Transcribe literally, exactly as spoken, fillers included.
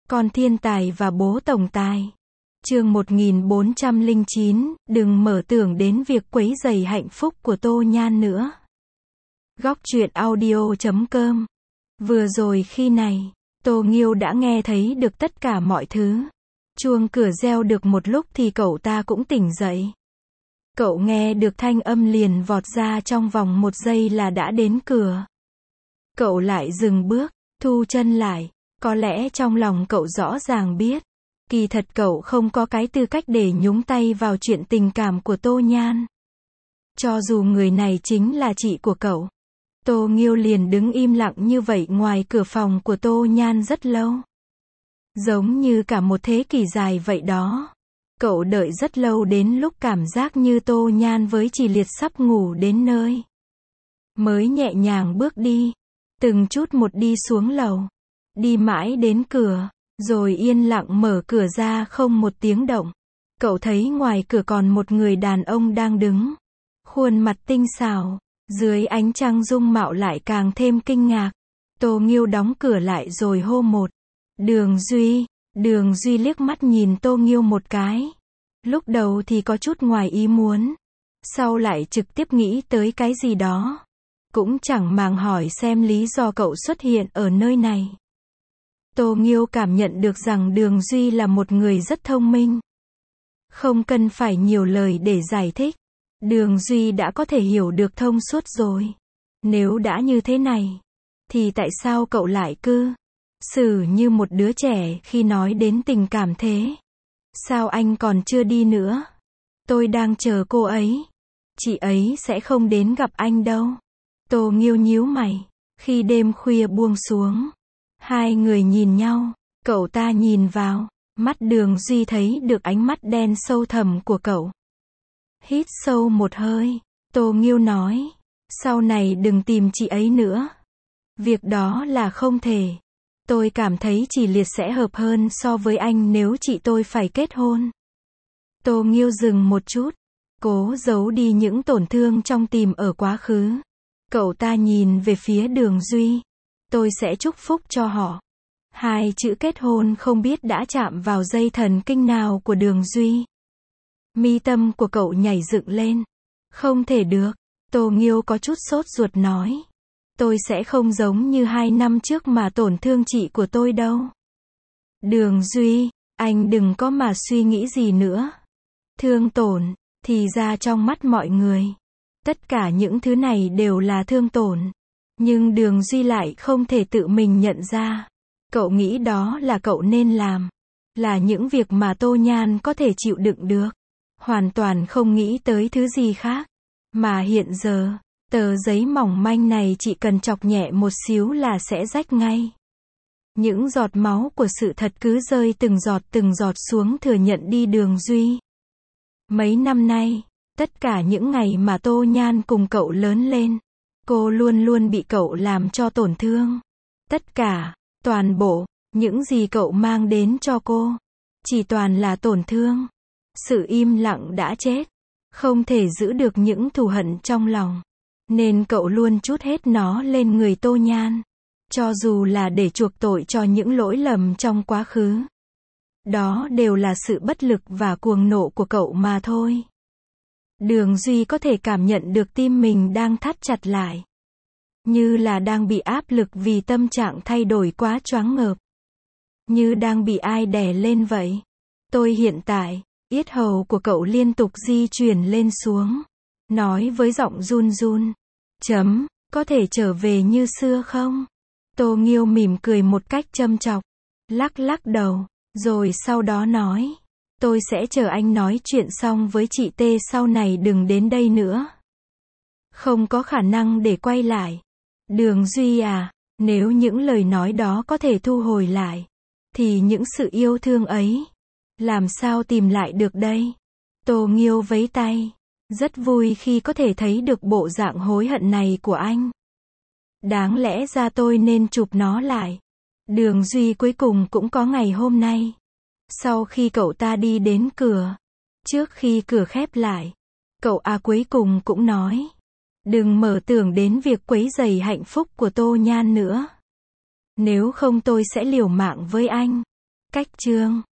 Con thiên tài và bố tổng tài. Chương một nghìn bốn trăm lẻ chín, đừng mở tưởng đến việc quấy rầy hạnh phúc của Tô Nhan nữa. Góc truyện audio chấm com. Vừa rồi khi này, Tô Nghiêu đã nghe thấy được tất cả mọi thứ. Chuông cửa reo được một lúc thì cậu ta cũng tỉnh dậy. Cậu nghe được thanh âm liền vọt ra trong vòng một giây là đã đến cửa. Cậu lại dừng bước, thu chân lại. Có lẽ trong lòng cậu rõ ràng biết, kỳ thật cậu không có cái tư cách để nhúng tay vào chuyện tình cảm của Tô Nhan. Cho dù người này chính là chị của cậu. Tô Nghiêu liền đứng im lặng như vậy ngoài cửa phòng của Tô Nhan rất lâu. Giống như cả một thế kỷ dài vậy đó. Cậu đợi rất lâu đến lúc cảm giác như Tô Nhan với Chỉ Liệt sắp ngủ đến nơi. Mới nhẹ nhàng bước đi, từng chút một đi xuống lầu. Đi mãi đến cửa, rồi yên lặng mở cửa ra không một tiếng động. Cậu thấy ngoài cửa còn một người đàn ông đang đứng. Khuôn mặt tinh xảo, dưới ánh trăng dung mạo lại càng thêm kinh ngạc. Tô Nghiêu đóng cửa lại rồi hô một. Đường Duy. Đường Duy liếc mắt nhìn Tô Nghiêu một cái. Lúc đầu thì có chút ngoài ý muốn. Sau lại trực tiếp nghĩ tới cái gì đó. Cũng chẳng màng hỏi xem lý do cậu xuất hiện ở nơi này. Tô Nghiêu cảm nhận được rằng Đường Duy là một người rất thông minh. Không cần phải nhiều lời để giải thích. Đường Duy đã có thể hiểu được thông suốt rồi. Nếu đã như thế này, thì tại sao cậu lại cứ xử như một đứa trẻ khi nói đến tình cảm thế? Sao anh còn chưa đi nữa? Tôi đang chờ cô ấy. Chị ấy sẽ không đến gặp anh đâu. Tô Nghiêu nhíu mày. Khi đêm khuya buông xuống, hai người nhìn nhau, cậu ta nhìn vào, mắt Đường Duy thấy được ánh mắt đen sâu thẳm của cậu. Hít sâu một hơi, Tô Nghiêu nói, sau này đừng tìm chị ấy nữa. Việc đó là không thể. Tôi cảm thấy Chỉ Liệt sẽ hợp hơn so với anh nếu chị tôi phải kết hôn. Tô Nghiêu dừng một chút, cố giấu đi những tổn thương trong tim ở quá khứ. Cậu ta nhìn về phía Đường Duy. Tôi sẽ chúc phúc cho họ. Hai chữ kết hôn không biết đã chạm vào dây thần kinh nào của Đường Duy. Mi tâm của cậu nhảy dựng lên. Không thể được. Tô Nghiêu có chút sốt ruột nói. Tôi sẽ không giống như hai năm trước mà tổn thương chị của tôi đâu. Đường Duy, anh đừng có mà suy nghĩ gì nữa. Thương tổn, thì ra trong mắt mọi người, tất cả những thứ này đều là thương tổn. Nhưng Đường Duy lại không thể tự mình nhận ra. Cậu nghĩ đó là cậu nên làm. Là những việc mà Tô Nhan có thể chịu đựng được. Hoàn toàn không nghĩ tới thứ gì khác. Mà hiện giờ, tờ giấy mỏng manh này chỉ cần chọc nhẹ một xíu là sẽ rách ngay. Những giọt máu của sự thật cứ rơi từng giọt từng giọt xuống thừa nhận đi Đường Duy. Mấy năm nay, tất cả những ngày mà Tô Nhan cùng cậu lớn lên, cô luôn luôn bị cậu làm cho tổn thương. Tất cả, toàn bộ, những gì cậu mang đến cho cô, chỉ toàn là tổn thương. Sự im lặng đã chết, không thể giữ được những thù hận trong lòng. Nên cậu luôn trút hết nó lên người Tô Nhan. Cho dù là để chuộc tội cho những lỗi lầm trong quá khứ. Đó đều là sự bất lực và cuồng nộ của cậu mà thôi. Đường Duy có thể cảm nhận được tim mình đang thắt chặt lại. Như là đang bị áp lực vì tâm trạng thay đổi quá choáng ngợp. Như đang bị ai đè lên vậy. Tôi hiện tại, yết hầu của cậu liên tục di chuyển lên xuống. Nói với giọng run run. Chấm, có thể trở về như xưa không? Tô Nghiêu mỉm cười một cách châm chọc. Lắc lắc đầu, rồi sau đó nói. Tôi sẽ chờ anh nói chuyện xong với chị T sau này đừng đến đây nữa. Không có khả năng để quay lại. Đường Duy à, nếu những lời nói đó có thể thu hồi lại, thì những sự yêu thương ấy, làm sao tìm lại được đây? Tô Nghiêu vẫy tay. Rất vui khi có thể thấy được bộ dạng hối hận này của anh. Đáng lẽ ra tôi nên chụp nó lại. Đường Duy cuối cùng cũng có ngày hôm nay. Sau khi cậu ta đi đến cửa, trước khi cửa khép lại, cậu A cuối cùng cũng nói. Đừng mở tưởng đến việc quấy rầy hạnh phúc của Tô Nhan nữa. Nếu không tôi sẽ liều mạng với anh. Cách chương